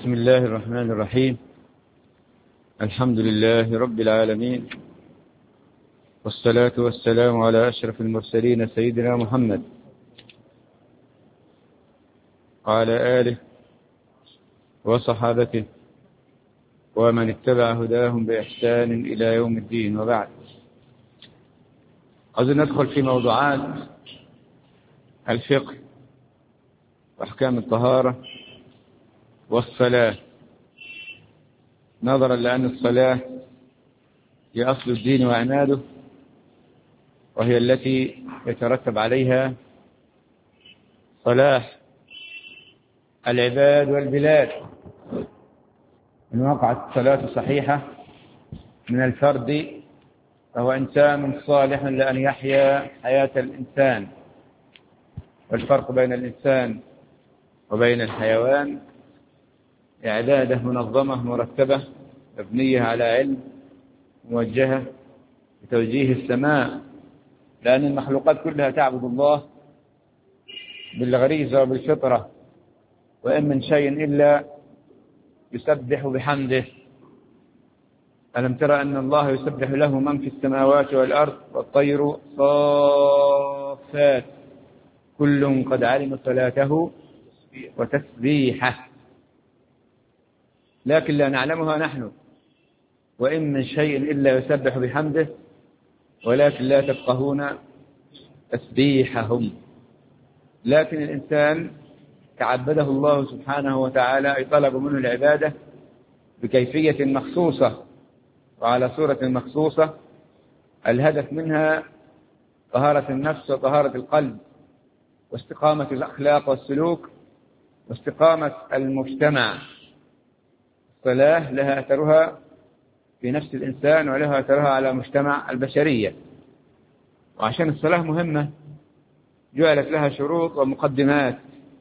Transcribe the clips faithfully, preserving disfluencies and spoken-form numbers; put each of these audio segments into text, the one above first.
بسم الله الرحمن الرحيم. الحمد لله رب العالمين، والصلاة والسلام على أشرف المرسلين سيدنا محمد وعلى آله وصحابته ومن اتبع هداهم بإحسان إلى يوم الدين، وبعد. عايزين ندخل في موضوعات الفقه وأحكام الطهارة والصلاة، نظرا لأن الصلاة هي أصل الدين وعناده، وهي التي يترتب عليها صلاح العباد والبلاد. إن وقعت الصلاة صحيحة من الفرد فهو إنسان صالح لأن يحيا حياة الإنسان. والفرق بين الإنسان وبين الحيوان إعداده منظمة مرتبة مبنية على علم موجهة بتوجيه السماء، لأن المخلوقات كلها تعبد الله بالغريزة وبالفطرة، وإن من شيء إلا يسبح بحمده. ألم ترى أن الله يسبح له من في السماوات والأرض والطير صافات كل قد علم صلاته وتسبيحه، لكن لا نعلمها نحن. وإن من شيء إلا يسبح بحمده ولكن لا تفقهون تسبيحهم. لكن الإنسان تعبده الله سبحانه وتعالى، أي طلب منه العبادة بكيفية مخصوصة وعلى صورة مخصوصة، الهدف منها طهارة النفس وطهارة القلب واستقامة الأخلاق والسلوك واستقامة المجتمع. الصلاة لها أثرها في نفس الإنسان ولها أثرها على مجتمع البشرية. وعشان الصلاة مهمة جعلت لها شروط ومقدمات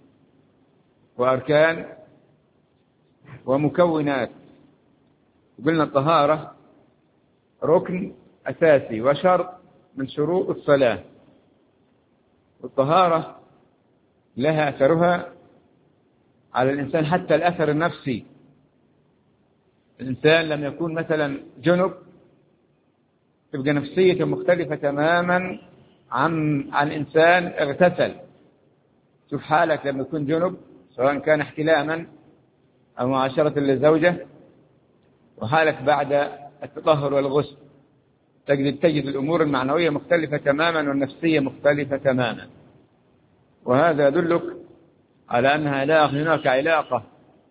وأركان ومكونات. قلنا الطهارة ركن أساسي وشرط من شروط الصلاة، والطهارة لها أثرها على الإنسان حتى الأثر النفسي. الإنسان لم يكون مثلا جنب تبقى نفسيته مختلفة تماما عن عن إنسان اغتسل. شوف حالك لما يكون جنب، سواء كان احتلاما أو معاشرة للزوجة، وحالك بعد التطهر والغسل، تجد تجد الأمور المعنوية مختلفة تماما والنفسية مختلفة تماما. وهذا يدلك على أنها لا هناك علاقة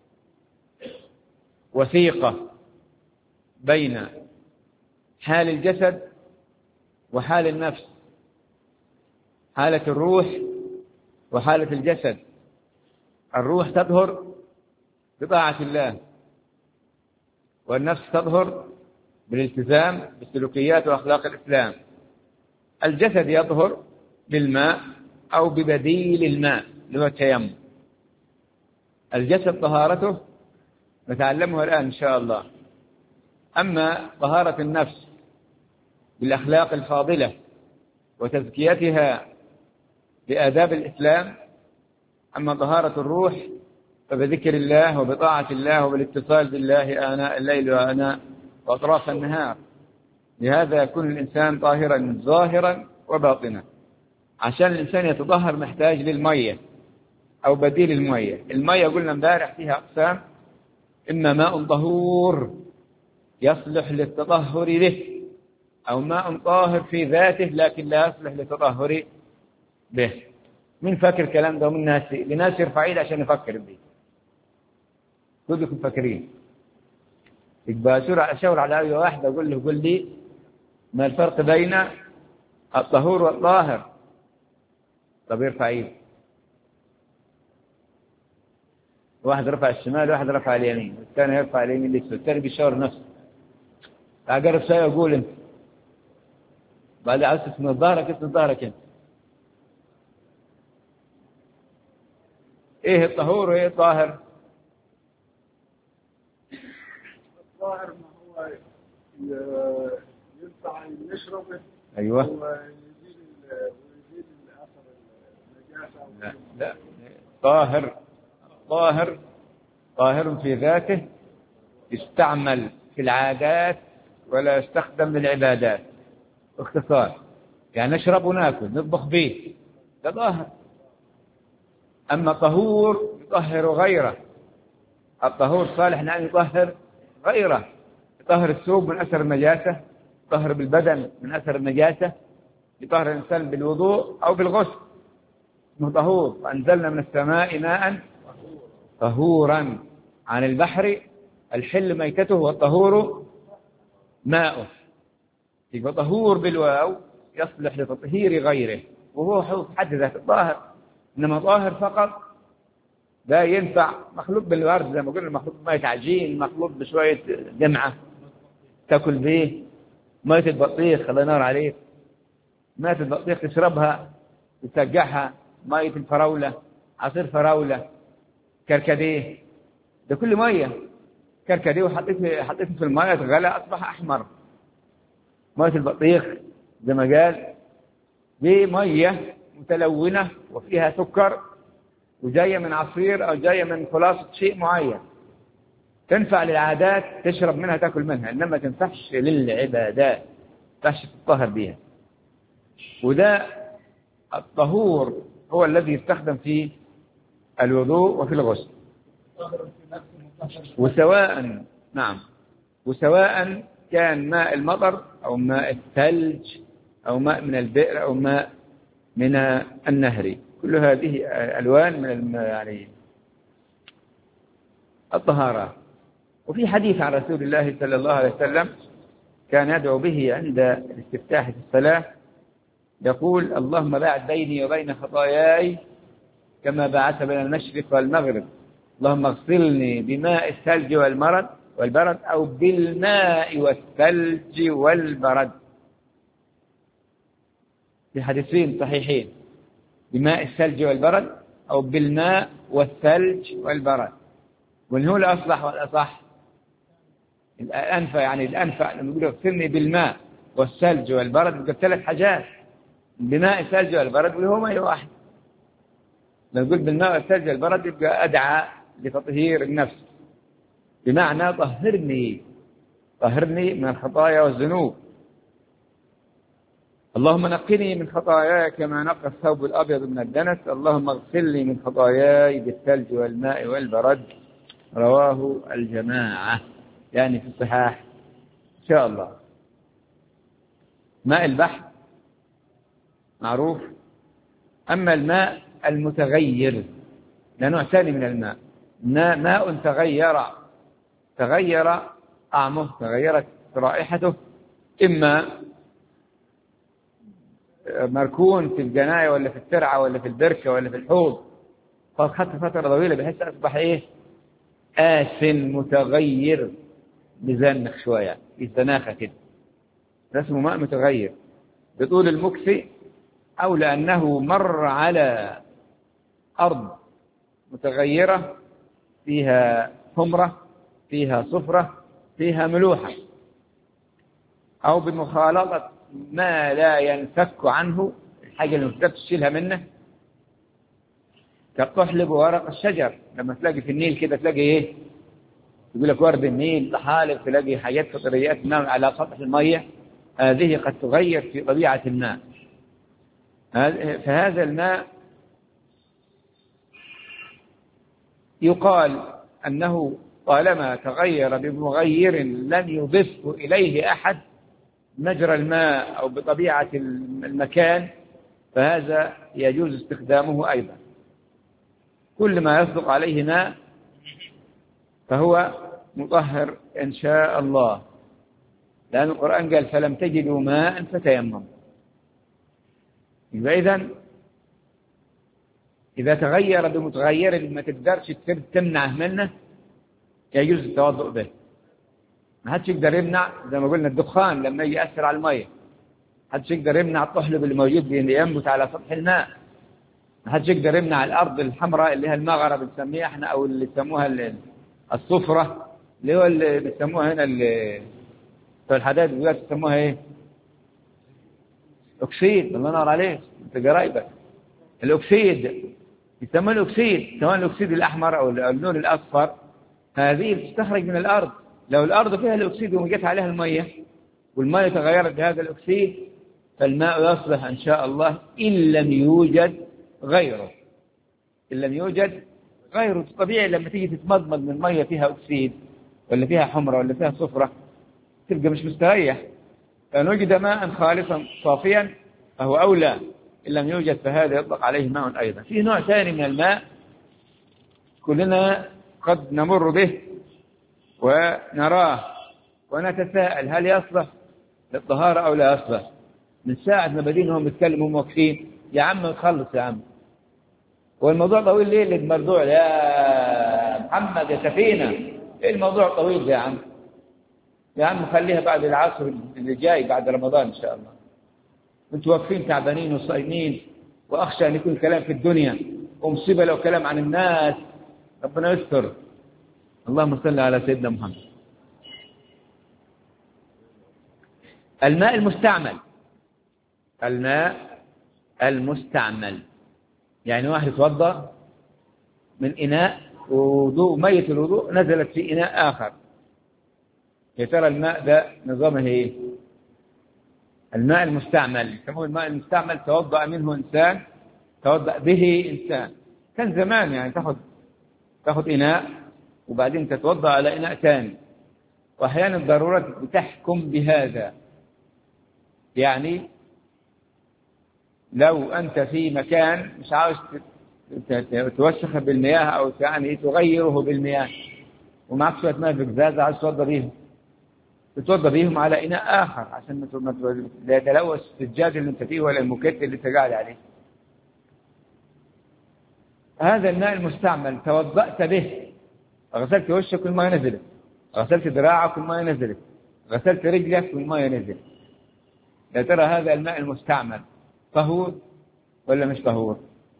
وثيقة بين حال الجسد وحال النفس، حالة الروح وحالة الجسد. الروح تظهر بطاعة الله، والنفس تظهر بالالتزام بسلوكيات وأخلاق الإسلام. الجسد يظهر بالماء أو ببديل الماء اللي هو التيمم. الجسد طهارته نتعلمها الآن إن شاء الله. أما طهارة النفس بالأخلاق الفاضلة وتزكيتها بآداب الإسلام، أما طهارة الروح فبذكر الله وبطاعة الله وبالاتصال بالله آناء الليل وآناء وأطراف النهار. لهذا يكون الإنسان طاهرا ظاهرا وباطنا. عشان الإنسان يتطهر محتاج للمية أو بديل المية. المية قلنا امبارح فيها أقسام: إما ماء طهور يصلح للتطهر به، أو ماء طاهر في ذاته لكن لا يصلح للتطهر به. من فاكر الكلام ده؟ ومن ناس لناس يرفع ايده عشان يفكر به. كلكم فاكرين؟ يبقى أشاور على أي واحد أقول له قل لي ما الفرق بين الطهور والطاهر؟ طب يرفع ايده. واحد رفع الشمال واحد رفع اليمين، والثاني يرفع اليمين لسه، الثاني بيشاور نفسه. أقرب شيء أقول أنت، بعد عاوز تسند ظهرك اسند ظهرك أنت. إيه الطهور وإيه الطاهر؟ الطاهر ما هو ينفع نشربه. أيوة. ويزيل ويزيل أثر النجاسة. لا لا، طاهر طاهر طاهر في ذاته، يستعمل في العادات ولا يستخدم للعبادات. باختصار يعني نشرب وناكل نطبخ به، ده طاهر. أما طهور يطهر غيره، الطهور صالح أن يطهر غيره، يطهر الثوب من أثر النجاسة، يطهر بالبدن من أثر النجاسة، يطهر الإنسان بالوضوء أو بالغسل، اسمه طهور. وأنزلنا من السماء ماء طهورا. عن البحر الحل ميتته والطهور ماؤه. يبقى طهور بالواو يصلح لتطهير غيره، وهو في حد ذاته طاهر. إنما طاهر فقط ده ينفع مخلوط بالورد زي ما قلنا، مخلوط بمية عجين، مخلوط بشوية دمعة تاكل به، مية البطيخ الله ينور عليك، مية البطيخ تشربها تسقعها، مية الفراولة، عصير فراولة، كركديه، ده كل مية. كركديه وحطيته حطيته في المية غلى أصبح أحمر. مية البطيخ زي ما قال دي مية متلونة وفيها سكر وجاية من عصير أو جاية من خلاصة شيء معين، تنفع للعادات تشرب منها تأكل منها، إنما تنفعش للعبادات، تنفعش تطهر بها. وده الطهور هو الذي يستخدم في الوضوء وفي الغسل. وسواء نعم وسواء كان ماء المطر أو ماء الثلج أو ماء من البئر أو ماء من النهر، كل هذه ألوان من يعني الطهارة. وفي حديث عن رسول الله صلى الله عليه وسلم كان يدعو به عند الاستفتاح في الصلاة، يقول: اللهم باعد بيني وبين خطاياي كما باعدت بين المشرق والمغرب، اللهم اغسلني بماء الثلج والبرد والبرد أو بالماء والثلج والبرد، في حديثين صحيحين، بماء الثلج والبرد أو بالماء والثلج والبرد. وإن هو الأصلح والأصح الأنفع، يعني الأنفع لما يقولوا اغسلني بالماء والثلج والبرد يبقى ثلاث حاجات، بماء الثلج والبرد واللي هو ماء واحد. لما نقول بالماء والثلج والبرد يبقى أدعى لتطهير النفس، بمعنى طهرني طهرني من الخطايا والذنوب. اللهم نقني من خطاياي كما نقى الثوب الأبيض من الدنس، اللهم اغسلني من خطاياي بالثلج والماء والبرد. رواه الجماعة، يعني في الصحاح إن شاء الله. ماء البحر معروف. أما الماء المتغير ده نوع ثاني من الماء، ماء تغير تغير طعمه، تغيرت رائحته، إما مركون في الجناية ولا في الترعة ولا في البركة ولا في الحوض، فأخذت فترة طويلة بحيث أصبح إيه آسن متغير بزنخ شوية في زناخة كده، اسمه ماء متغير بطول المكث، أو لأنه مر على أرض متغيرة فيها حمرة فيها صفرة فيها ملوحة، أو بمخالطة ما لا ينفك عنه، الحاجة اللي مفتك تشيلها منه، كالطحلب وورق الشجر. لما تلاقي في النيل كده تلاقي إيه، يقول لك ورد النيل، طحالب، تلاقي حاجات فطريات ماء على سطح المية، هذه قد تغير في طبيعة الماء. فهذا الماء يقال أنه طالما تغير بمغير لم يضفه إليه أحد، مجرى الماء أو بطبيعة المكان، فهذا يجوز استخدامه أيضا. كل ما يصدق عليه ماء فهو مطهر إن شاء الله، لأن القرآن قال: فلم تجدوا ماء فتيمموا. إذا إذا تغير بمتغير ما تقدرش تمنعه منه يجوز التوضؤ به. ما حدش يقدر يمنع، زي ما قلنا الدخان لما يجي يأثر على المية، ما حدش يقدر يمنع الطحلب اللي موجود ينبت على سطح الماء، ما حدش يقدر يمنع الأرض الحمراء اللي هي المغرة بنسميها احنا، أو اللي يسموها الصفرة، اللي هو اللي بيسموها هنا بتوع الحدائق دلوقتي بيسموها ايه؟ أكسيد. الله ينور عليك، أنت قرايبك. الأكسيد يسموه الأكسيد، سواء الأكسيد الأحمر أو اللون الأصفر، هذه بتستخرج من الأرض. لو الأرض فيها الأكسيد وجت عليها المية والمية تغيرت بهذا الأكسيد فالماء يصلح إن شاء الله إن لم يوجد غيره. إن لم يوجد غيره. طبيعي لما تيجي تتمضمض من مية فيها أكسيد ولا فيها حمرة ولا فيها صفرة تبقى مش مستريح. فإن وجد ماء خالصا صافيا فهو أولى. إن لم يوجد فهذا يطلق عليه ماء أيضا. في نوع ثاني من الماء كلنا قد نمر به ونراه ونتساءل هل يصلح للطهارة أو لا يصلح. من ساعة ما بدينهم يتكلموا موقفين يا عم نخلص يا عم. والموضوع طويل ليه اللي الموضوع يا محمد يا سفينة إيه الموضوع طويل يا عم. يا عم خليها بعد العصر اللي جاي بعد رمضان إن شاء الله. انتوا واقفين تعبانين وصايمين وأخشى أن يكون كلام في الدنيا ومصيبة لو كلام عن الناس. ربنا يستر. اللهم صل على سيدنا محمد. الماء المستعمل. الماء المستعمل يعني واحد يتوضأ من إناء ووضوء مية الوضوء نزلت في إناء آخر. يا ترى الماء ده نظامه إيه؟ الماء المستعمل يسموه الماء المستعمل. توضأ منه إنسان توضأ به إنسان. كان زمان يعني تاخذ تاخذ إناء وبعدين تتوضأ على إناء ثاني. وأحيانا الضرورات بتحكم بهذا. يعني لو أنت في مكان مش عاوز توسخ بالمياه أو يعني تغيره بالمياه ومعك شوية ماء بقزاز عاوز تتوضأ بيهم تتوضأ بيهم على إناء آخر عشان لا يتلوث السجاد اللي أنت فيه ولا الموكيت اللي أنت قاعد عليه. هذا الماء المستعمل توضأت به غسلت وشك والماء نزلت غسلت ذراعك والماء نزلت غسلت رجلك والماء نزلت. يا ترى هذا الماء المستعمل طهور ولا مش طهور؟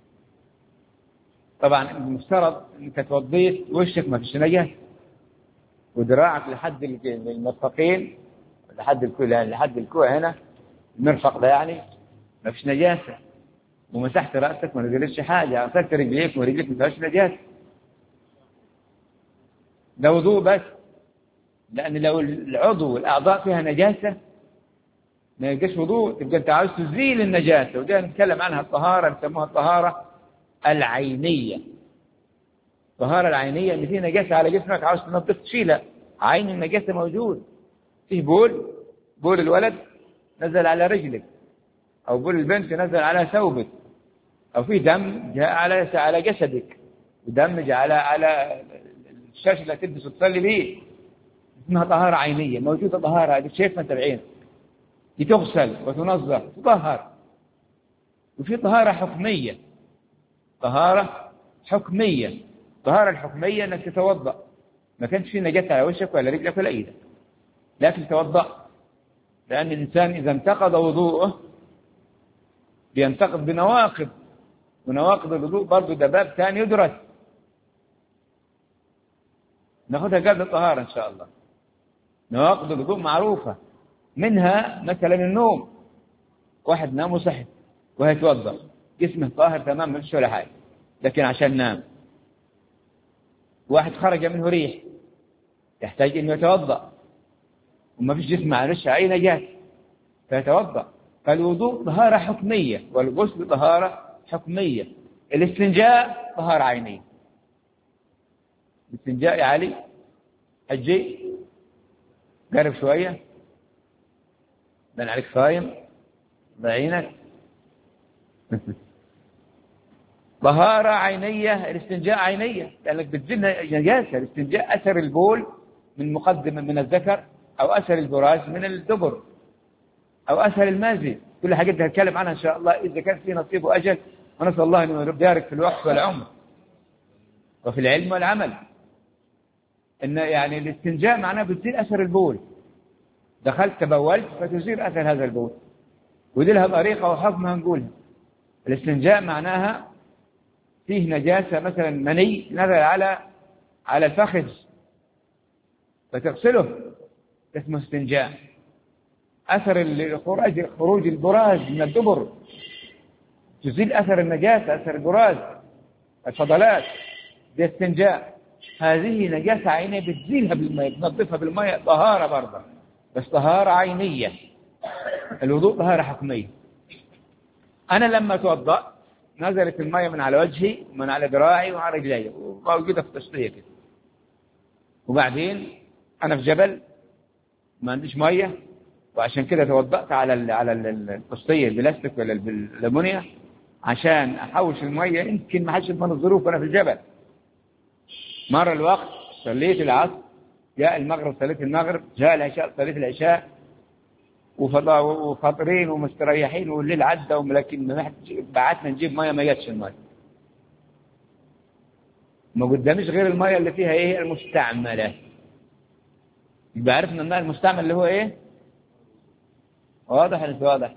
طبعا المفترض انك توضيت وشك ما فيش نجاسه وذراعك لحد المرفقين لحد الكوع لحد الكوع هنا المرفق ده يعني ما فيش نجاسه ومسحت راسك ما نزلتش حاجه غسلت رجليك ورجلك ما فيهاش نجاسه. ده وضوء بس. لان لو العضو والاعضاء فيها نجاسه ما يبقاش وضوء. تبقى انت عاوز تزيل النجاسه. وده نتكلم عنها الطهاره نسموها الطهاره العينيه. الطهاره العينيه ان في نجاسه على جسمك عاوز تنظف تشيلها. عين النجاسه موجود. فيه بول بول الولد نزل على رجلك او بول البنت نزل على ثوبك او في دم جاء على على جسدك ودم جاء على على الشاشه اللي تلبس وتصلي بيه. اسمها طهاره عينيه موجوده. طهاره هذه شايفها انت بعينك تغسل وتنظف تطهر. وفي طهارة حكمية. طهارة حكمية. طهارة الحكمية انك تتوضأ ما كانش في نجاسة على وشك ولا رجلك ولا ايدك لكن توضأ. لأن الإنسان إذا انتقض وضوءه بينتقض بنواقض ونواقض الوضوء برضه ده باب ثاني يدرس. ناخذها قبل الطهارة إن شاء الله. نواقض الوضوء معروفة. منها مثلا النوم. واحد نام وصحي وهيتوضأ جسمه طاهر تمام ما فيش ولا حاجة لكن عشان نام. واحد خرج منه ريح يحتاج انه يتوضأ وما فيش جسم معرفش اي نجاسة فيتوضأ. فالوضوء طهارة حكمية والغسل طهارة حكمية. الاستنجاء طهارة عينية. الاستنجاء يا علي حجي قرب شوية بان عليك صايم بعينك. طهارة عينية. الاستنجاء عينية لأنك بتزيل نجاسة. الاستنجاء أثر البول من مقدمة من الذكر أو أثر البراز من الدبر أو أثر المازي. كل حاجات هنتكلم عنها إن شاء الله إذا كان في نصيب وأجل. ونسأل الله أن يبارك في الوقت والعمر وفي العلم والعمل. إن يعني الاستنجاء معناه بتزيل أثر البول. دخلت تبولت فتزيل أثر هذا البول. ودي لها طريقة وحكم هنقولها. الاستنجاء معناها فيه نجاسة مثلا مني نزل على على الفخذ فتغسله اسمه استنجاء. أثر الخروج خروج البراز من الدبر تزيل أثر النجاسة أثر البراز الفضلات ده استنجاء. هذه نجاسة عينية بتزيلها بالماء، بتنظفها بالماء، طهارة برضه بس طهارة عينية. الوضوء طهارة حكمية. أنا لما توضأت نزلت الماء من على وجهي ومن على ذراعي وعلى رجلي وموجودة في التسطية كده، وبعدين أنا في جبل ما عنديش مية، وعشان كده توضأت على ال على التسطية البلاستيك ولا الألمونيا عشان أحوش المية، يمكن ما حدش يضمن الظروف وأنا في الجبل. مر الوقت صليت العصر، جاء المغرب صليت المغرب، جاء العشاء صليت العشاء، وفاطرين ومستريحين والليل عدى، ولكن بعتنا نجيب مية ما جاتش المية. ما قداميش غير المية اللي فيها ايه؟ المستعملة. يبقى عرفنا الماء المستعمل اللي هو ايه؟ واضح ولا مش واضح؟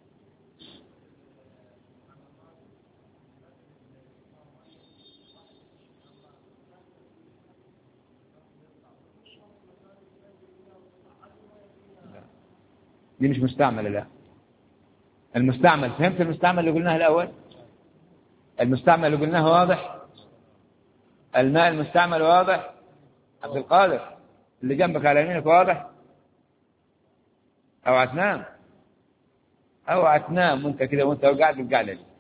دي مش مستعملة. لا، المستعمل، فهمت المستعمل اللي قلناه الأول؟ المستعمل اللي قلناه واضح؟ الماء المستعمل واضح؟ عبد القادر اللي جنبك على يمينك واضح؟ اوعى تنام، اوعى تنام وانت كده وانت قاعد بالقعدة دي.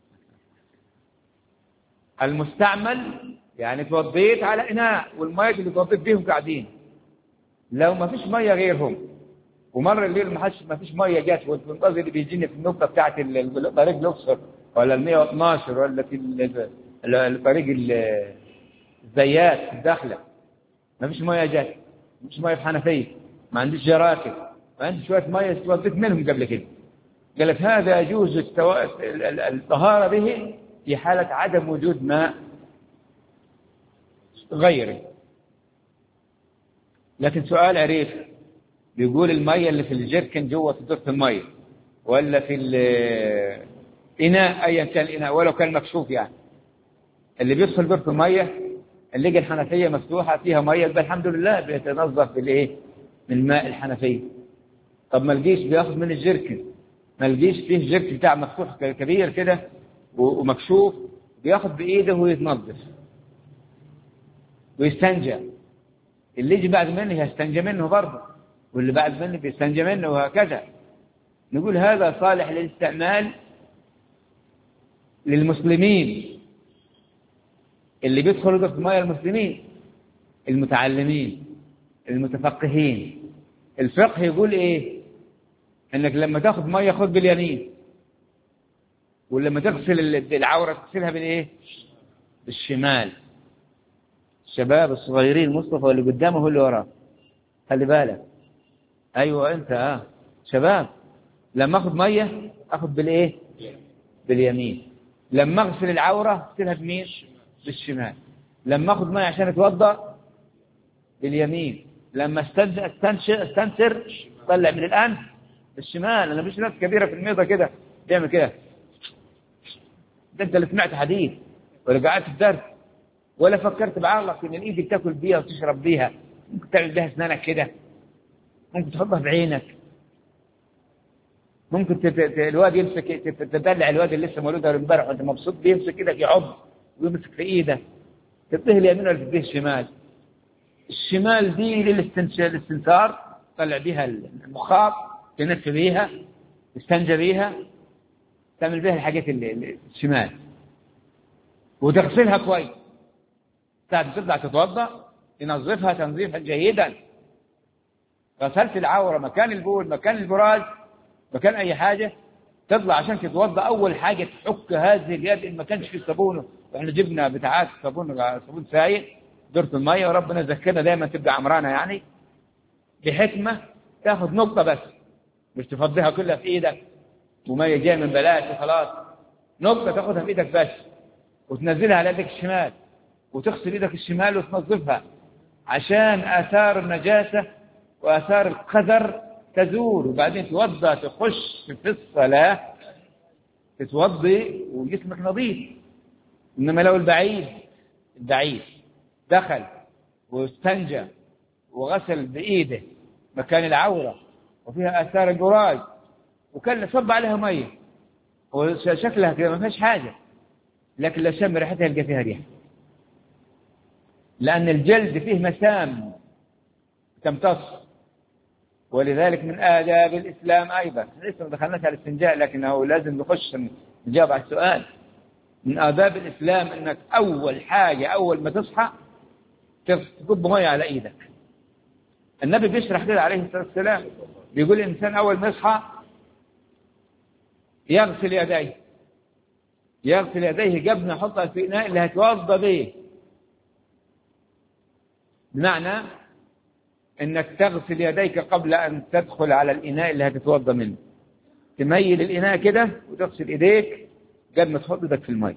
المستعمل يعني توضيت على إناء والمية اللي توضيت بيهم قاعدين، لو ما فيش مية غيرهم ومر الليل ما حدش ما فيش ميه جات، والمنتظر اللي بيجيني في النقطه بتاعت طريق الاقصر ولا ال مية واثناشر ولا في الطريق الزيات الداخله، ما فيش ميه جات، ما فيش ميه في حنفيه، ما عنديش جراكن، ما عندي شويه ميه توضيت منهم قبل كده. قالت هذا يجوز الطهاره به في حاله عدم وجود ماء غيره. لكن سؤال عريف بيقول المية اللي في الجيركن جوه في دورة المية ولا في الإناء أيا كان الإناء ولو كان مكشوف، يعني اللي بيدخل دورة المية اللي يجي الحنفية مفتوحة فيها مية يبقى الحمد لله بيتنظف بالإيه؟ من الماء الحنفية. طب ما لقيش بياخد من الجيركن، ما لقيش فيه جيركن بتاع مفتوح كبير كده ومكشوف، بياخد بإيده ويتنظف ويستنجى. اللي يجي بعد منه يستنجى منه برضه، واللي بعد منه بيستنجى منه، وهكذا. نقول هذا صالح للاستعمال للمسلمين اللي بيدخلوا في مياه المسلمين المتعلمين المتفقهين. الفقه يقول ايه؟ انك لما تاخذ ميه خذ باليمين، ولما تغسل العوره تغسلها بالايه؟ بالشمال. الشباب الصغيرين مصطفى اللي قدامه هو اللي وراه، خلي بالك. ايوه انت اه شباب، لما اخذ ميه اخذ بالايه؟ باليمين. لما اغسل العوره اغسلها بمين؟ بالشمال. لما اخذ ميه عشان اتوضا باليمين. لما استنشر استنثر طلع من الانف بالشمال. انا مش ناس كبيره في الميضه كده بيعمل كده. ده انت اللي سمعت حديث ولا قعدت في درس ولا فكرت بعقلك ان الايد بتاكل بيها وتشرب بيها، ممكن تعمل بيها اسنانك كده، ممكن تحطها في عينك، ممكن تت... الواد يمسك تدلع الواد اللي لسه مولود امبارح وانت مبسوط بيمسك كده يعض ويمسك في ايدك، تديه اليمين ولا تديه الشمال؟ الشمال دي للاستنثار، طلع بيها المخاط، تنف بيها، تستنجى بيها، تعمل بيها الحاجات اللي الشمال، وتغسلها كويس. ساعة تطلع تتوضا تنظفها تنظيفا جيدا. غسلت العوره، مكان البول، مكان البراز، مكان اي حاجه، تطلع عشان تتوضا اول حاجه تحك هذه اليد ان ما كانش في صابونه، واحنا جبنا بتاعات صابون صابون سائل دورة الميه، وربنا يذكرنا دايما تبقى عمرانه، يعني بحكمه تاخذ نقطه بس، مش تفضيها كلها في ايدك وميه جايه من بلاش وخلاص. نقطه تاخذها في ايدك بس وتنزلها على يدك الشمال وتغسل ايدك الشمال وتنظفها عشان اثار النجاسه واثار القذر تزول، وبعدين توضا تخش في الصلاه تتوضي وجسمك نظيف. انما لو البعيد البعيد دخل واستنجى وغسل بايده مكان العوره وفيها اثار البراز وكان صب عليها ميه وشكلها كده ما فيهاش حاجه، لكن لو شم ريحتها يلقى فيها ريحه. لأن الجلد فيه مسام تمتص، ولذلك من آداب الإسلام أيضا. لسه ما دخلناش على الاستنجاء، لكنه لازم نخش نجاوب على السؤال. من آداب الإسلام أنك أول حاجة أول ما تصحى تكب مية على إيدك. النبي بيشرح كده عليه الصلاة والسلام، بيقول الإنسان أول ما يصحى يغسل يديه، يغسل يديه قبل ما يحطها في إناء اللي هيتوضأ به. بمعنى أنك تغسل يديك قبل أن تدخل على الإناء اللي هتتوضأ منه. تميل الإناء كده وتغسل إيديك قبل ما تحط يدك في الماء.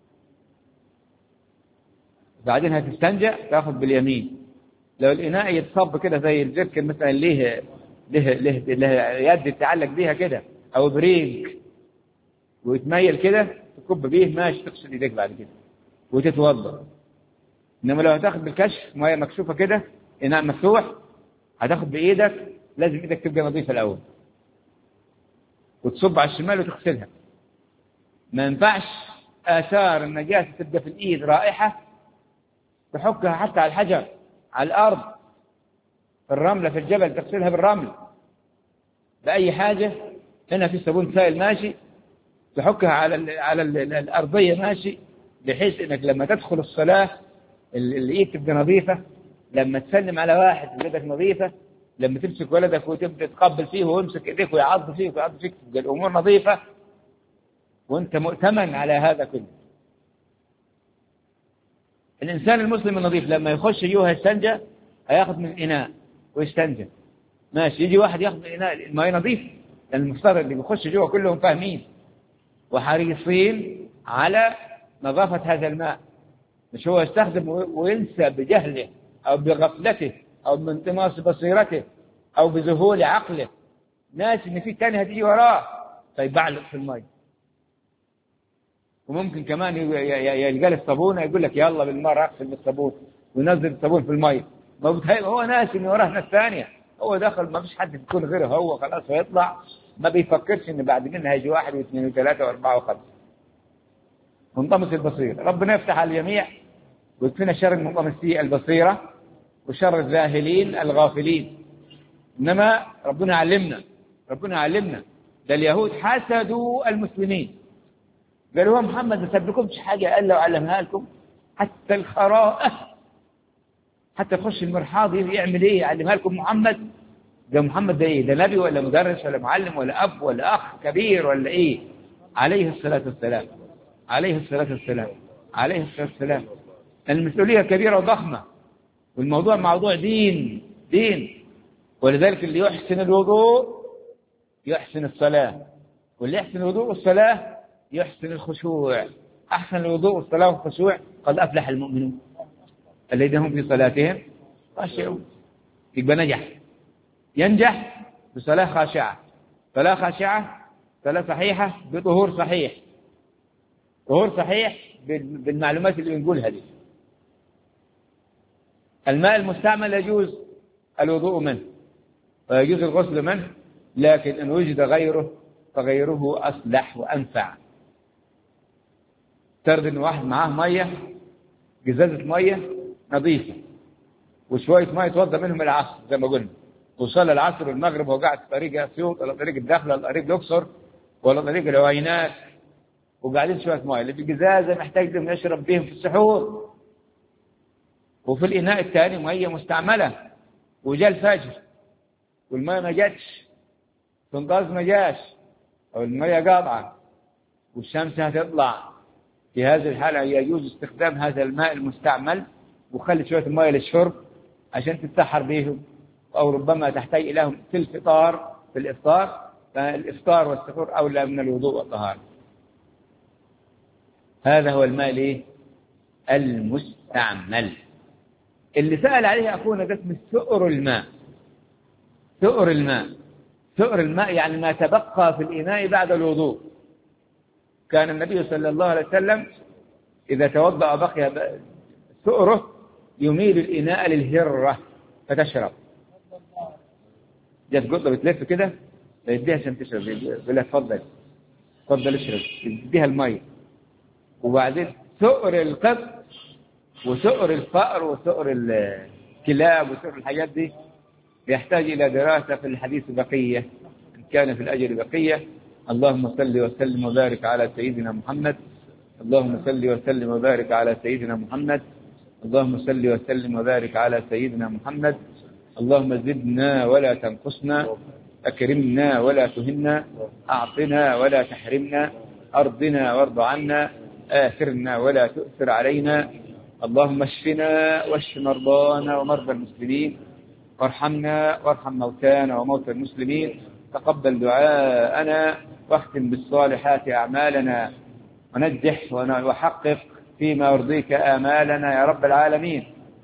بعدين هتستنجأ تاخذ باليمين. لو الإناء يتصب كده زي الجركن مثلا ليه له له له يد تتعلق بيها كده أو بريق ويتميل كده تكب بيه ماشي، تغسل إيديك بعد كده وتتوضأ. إنما لو هتاخذ بالكشف مية مكشوفة كده إناء مفتوح هتاخذ بإيدك، لازم إيدك تبقى نظيفة الأول وتصب على الشمال وتغسلها. ما ينفعش آثار النجاسة تبقى في الإيد رائحة تحكها حتى على الحجر، على الأرض، في الرملة، في الجبل، تغسلها بالرمل بأي حاجة. هنا في صابون سائل ماشي، تحكها على ال على ال الأرضية ماشي، بحيث إنك لما تدخل الصلاة الإيد تبقى نظيفة، لما تسلم على واحد يدك نظيفة، لما تمسك ولدك وتبدأ تقبل فيه ويمسك إيديك ويعض فيك ويعض فيك تبقى الأمور نظيفة وأنت مؤتمن على هذا كله. الإنسان المسلم النظيف لما يخش جوه يستنجى هياخذ من الإناء ويستنجى ماشي. يجي واحد ياخذ من الإناء الماء نظيف، لأن المفترض اللي بيخش جوه كلهم فاهمين وحريصين على نظافة هذا الماء، مش هو يستخدم وينسى بجهله أو بغفلته أو بانطماس بصيرته أو بذهول عقله، ناس إن في تاني هتيجي وراه فيبعلق في الماء. وممكن كمان يلقى له الصابونه يقول لك يلا بالمره اغسل بالصابون وينزل الصابون في الماء. هو ناس ان وراه ناس ثانيه، هو دخل ما فيش حد يكون غيره، هو خلاص هيطلع ما بيفكرش ان بعد منها هيجي واحد واثنين وثلاثه واربعه وخمسه. منطمس البصيره. ربنا يفتح على الجميع ويكفينا شر المنطمسي البصيره وشر الذاهلين الغافلين. انما ربنا علمنا، ربنا علمنا ده اليهود حسدوا المسلمين، قالوا محمد ما سبكمش حاجة قال له علمها لكم، حتى الخراءة حتى تخش المرحاض يعمل ايه يعلمها لكم محمد. ده محمد ده ايه؟ ده نبي ولا مدرس ولا معلم ولا اب ولا اخ كبير ولا ايه؟ عليه الصلاة والسلام، عليه الصلاة والسلام، عليه الصلاة والسلام. المسؤولية كبيرة وضخمة، والموضوع موضوع دين دين. ولذلك اللي يحسن الوضوء يحسن الصلاة، واللي يحسن الوضوء والصلاة يحسن الخشوع. أحسن الوضوء والصلاة والخشوع قد أفلح المؤمنون الذين هم في صلاتهم خاشعون. يبقى نجح، ينجح بصلاة خاشعة. صلاة خاشعة صلاة صحيحة بطهور صحيح، طهور صحيح بالمعلومات اللي بنقولها دي. الماء المستعمل يجوز الوضوء منه ويجوز الغسل منه، لكن إن وجد غيره فغيره أصلح وأنفع. ترد إن واحد معاه مية، جزازة مية نظيفة وشوية مية يتوضأ منهم العصر زي ما قلنا، وصلى العصر والمغرب وهو قاعد في طريق أسيوط ولا طريق الدخلة ولا طريق الأقصر ولا طريق العوينات وقاعدين شوية مية، اللي في الجزازة محتاج لهم يشرب بهم في السحور، وفي الإناء الثاني مية مستعملة وجاء الفجر والمية ما جاتش، تنقاذ ما جاش أو المية قاطعة والشمس هتطلع، في هذه الحالة يجوز استخدام هذا الماء المستعمل وخلي شوية الماء للشرب عشان تتسحر بهم، أو ربما تحتاج إليهم في الفطار في الإفطار، فالإفطار والسحور أولى من الوضوء والطهارة. هذا هو الماء ليه المستعمل. اللي سأل عليه أخونا ده اسمه سؤر الماء. سؤر الماء، سؤر الماء يعني ما تبقى في الإناء بعد الوضوء. كان النبي صلى الله عليه وسلم إذا توضأ بقي سؤره يميل الإناء للهرة فتشرب. جت قطة بتلف كده يديها عشان تشرب، يقول لها تفضل تفضل اشرب، يديها المية. وبعدين سؤر القط وسؤر الفأر وسؤر الكلاب وسؤر الحاجات دي يحتاج إلى دراسة في الحديث بقية إن كان في الأجر بقية. اللهم صل وسلم وبارك على سيدنا محمد. اللهم صل وسلم وبارك على سيدنا محمد. اللهم صل وسلم وبارك على سيدنا محمد. اللهم زدنا ولا تنقصنا، أكرمنا ولا تهنا، أعطنا ولا تحرمنا، أرضنا وارض عنا، آثرنا ولا تؤثر علينا. اللهم اشفنا واشف مرضانا ومرضى المسلمين، وارحمنا وارحم موتانا وموتى المسلمين. تقبل دعاءنا واختم بالصالحات أعمالنا، ونجح وحقق فيما يرضيك آمالنا يا رب العالمين.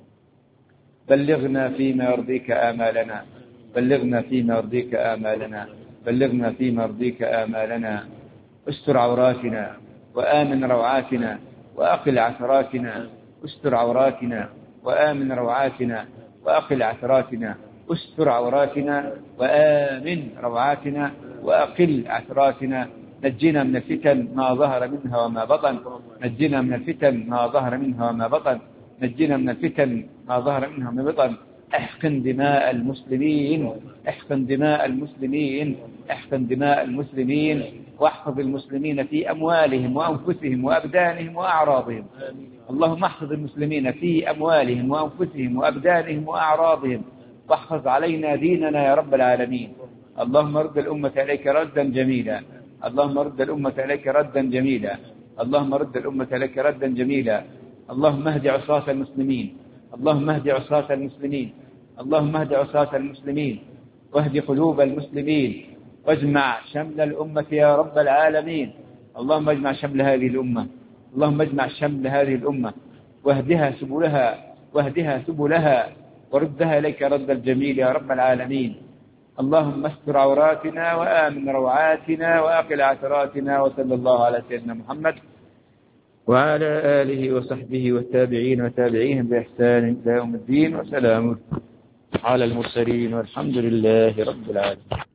بلغنا فيما يرضيك آمالنا، بلغنا فيما يرضيك آمالنا، بلغنا فيما يرضيك آمالنا. استر عوراتنا وآمن روعاتنا وأقل عثراتنا. استر عوراتنا وآمن روعاتنا وأقل عثراتنا. استر عوراتنا وآمن روعاتنا وأقل عثراتنا. نجنا من الفتن ما ظهر منها وما بطن، نجنا من الفتن ما ظهر منها وما بطن، نجنا من الفتن ما ظهر منها وما بطن. احقن دماء المسلمين، احقن دماء المسلمين، احقن دماء المسلمين، واحفظ المسلمين في أموالهم وأنفسهم وأبدانهم وأعراضهم. اللهم احفظ المسلمين في أموالهم وأنفسهم وأبدانهم وأعراضهم، واحفظ علينا ديننا يا رب العالمين. اللهم رد الأمة إليك ردا جميلا، اللهم رد الأمة إليك ردا جميلا، اللهم رد الأمة إليك ردا جميلا. اللهم اهد عصاة المسلمين، اللهم اهد عصاة المسلمين، اللهم اهد عصاة المسلمين، واهد قلوب المسلمين، واجمع شمل الأمة يا رب العالمين. اللهم اجمع شمل هذه الأمة، اللهم اجمع شمل هذه الأمة، واهدها سبلها، واهدها سبلها، وردها إليك رد الجميل يا رب العالمين. اللهم استر عوراتنا وآمن روعاتنا وأقل عثراتنا. وصلى الله على سيدنا محمد وعلى آله وصحبه والتابعين وتابعيهم بإحسان إلى يوم الدين. وسلام على المرسلين والحمد لله رب العالمين.